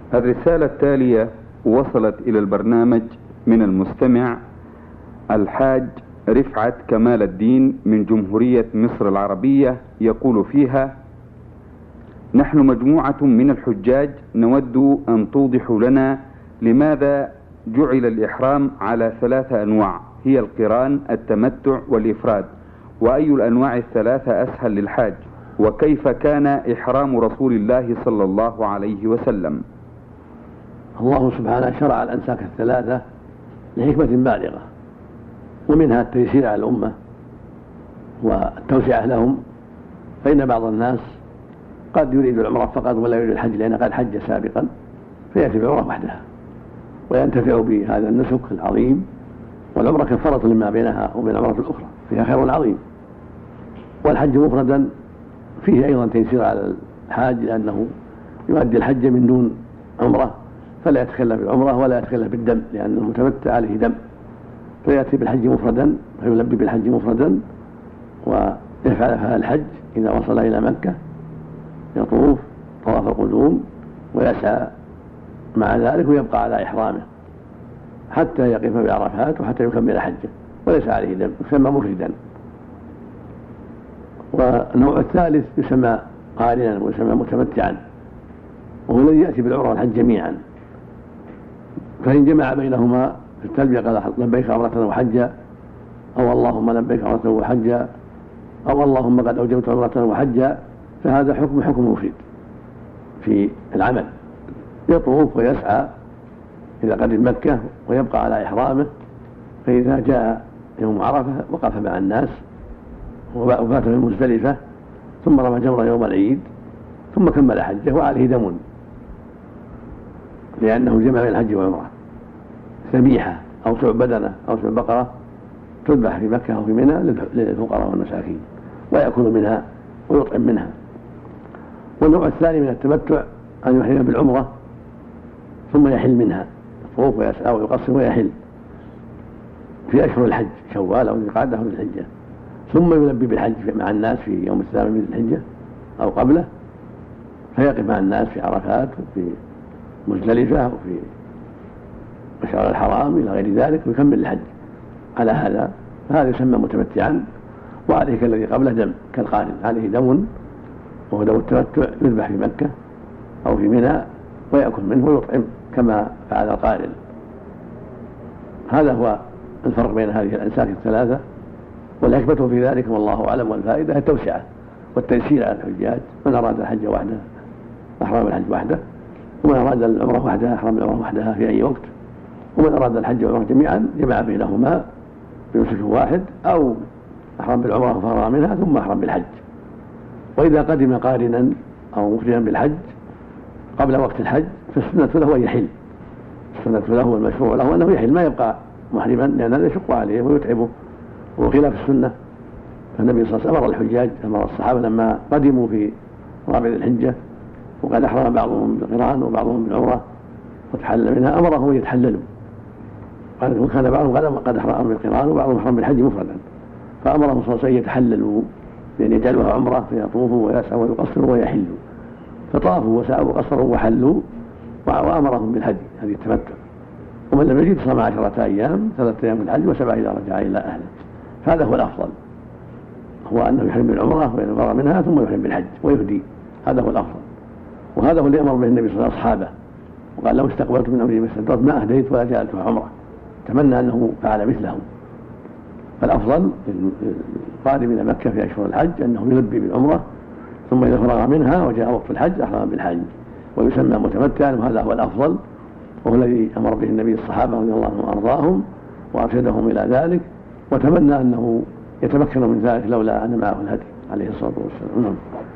الرسالة التالية وصلت إلى البرنامج من المستمع الحاج رفعت كمال الدين من جمهورية مصر العربية، يقول فيها: نحن مجموعة من الحجاج نود أن توضحوا لنا لماذا جعل الإحرام على 3 أنواع، هي القران، التمتع، والإفراد، وأي الأنواع الثلاثة أسهل للحاج، وكيف كان إحرام رسول الله صلى الله عليه وسلم؟ الله سبحانه شرع الأنساك الثلاثة لحكمة بالغة، ومنها التيسير على الأمة والتوسعة لهم، فإن بعض الناس قد يريد العمرة فقط ولا يريد الحج لأنه قد حج سابقا، فيأتي بالعمرة وحدها وينتفع بهذا النسك العظيم، والعمرة كفارة لما بينها وبين العمرة الأخرى، فيها خير عظيم. والحج مفردا فيه أيضا تيسير على الحاج، لأنه يؤدي الحج من دون عمرة، فلا يتكلف بالعمرة ولا يتكلف بالدم، لأن المتمتع عليه دم، فيأتي بالحج مفردا، فيلبي بالحج مفردا ويفعل هذا الحج إذا وصل إلى مكة، يطوف طواف القدوم ويسعى مع ذلك ويبقى على إحرامه حتى يقف بعرفات وحتى يكمل حجه وليس عليه دم، يسمى مفردا. والنوع الثالث يسمى قارنا ويسمى متمتعا، وهو الذي يأتي بالعمرة والحج جميعا، فإن جمع بينهما في التلبية قال لبيك عمرة وحجا، أو اللهم لبيك عمرة وحجا، أو اللهم قد أوجبت عمرة وحجا، فهذا حكم مفيد في العمل، يطوف ويسعى إذا قدم مكة ويبقى على إحرامه، فإذا جاء يوم عرفة وقف مع الناس وفات في مزدلفة ثم رمى جمرة يوم العيد ثم كمل حجه وعليه دم، لأنه جمع بين الحج والعمرة. ذبيحة أو سوء بدنة أو سوء بقرة تذبح في مكة أو في منى للفقراء والمساكين ويأكل منها ويطعم منها. والنوع الثاني من التمتع أن يحرم بالعمرة ثم يحل منها، يطوف ويسعى ويقصر ويحل في أشهر الحج، شوال أو ذي القعدة أو ذي الحجة، ثم يلبي بالحج مع الناس في يوم الثامن من ذي الحجة أو قبله، فيقف مع الناس في عرفات وفي مزدلفة وفي مشعر الحرام إلى غير ذلك ويكمل الحج على هذا، فهذا يسمى متمتعا. وعليه كالذي قبله دم كالقارن، عليه دم وهو دم التمتع، يذبح في مكة أو في منى ويأكل منه ويطعم كما فعل القارن. هذا هو الفرق بين هذه الأنساك الثلاثة، والحكمة في ذلك والله أعلم، والفائدة التوسعة والتيسير على الحجاج، من أراد الحج وحده أحرم الحج وحده، ومن أراد العمرة وحدها أحرم العمرة وحدها في أي وقت، ومن أراد الحج والعمرة جميعا جمع بينهما بنسك واحد، أو أحرم بالعمرة وفرغ منها ثم أحرم بالحج. وإذا قدم قارنا أو مفردا بالحج قبل وقت الحج فالسنة له أن يحل، السنة له والمشروع له أنه يحل، ما يبقى محرما، لأن هذا يشق عليه ويتعبه وخلاف السنة. فالنبي صلى الله عليه وسلم أمر الحجاج، أمر الصحابة لما قدموا في رابع الحجة وقد أحرم بعضهم بالقران وبعضهم بالعمرة وتحلل منها، أمرهم يتحللوا، وكان بعضهم قد أحرم بالقران وبعضهم أحرم بالحج مفردا، فأمرهم صلى الله عليه وسلم يتحللوا بأن يجعلوها عمرة فيطوفوا ويسعوا ويقصروا ويحلوا، فطافوا وسعوا وقصروا وحلوا، وأمرهم بالهدي هذه التمتع. ومن لم يجد صام 10 أيام، 3 أيام في الحج و7 إذا رجع إلى أهله. هذا هو الأفضل، هو أنه يحرم بالعمرة ويفرغ منها ثم يحرم بالحج ويهدي، هذا هو الأفضل. وهذا هو اللي أمر به النبي صلى الله عليه وسلم أصحابه، وقال لو استقبلت من أمري ما استدبرت ما أهديت ولا جعلتها عمرة، تمنى أنه فعل مثلهم. فالأفضل القادم إلى مكة في أشهر الحج أنه يلبي بالعمرة ثم إذا فرغ منها وجاء وقت الحج أحرم بالحج ويسمى متمتعا، وهذا هو الأفضل، وهو الذي أمر به النبي الصحابة رضي الله عنهم وأرضاهم وأرشدهم إلى ذلك، وتمنى أنه يتمكن من ذلك لولا أن معه الهدي عليه الصلاة والسلام.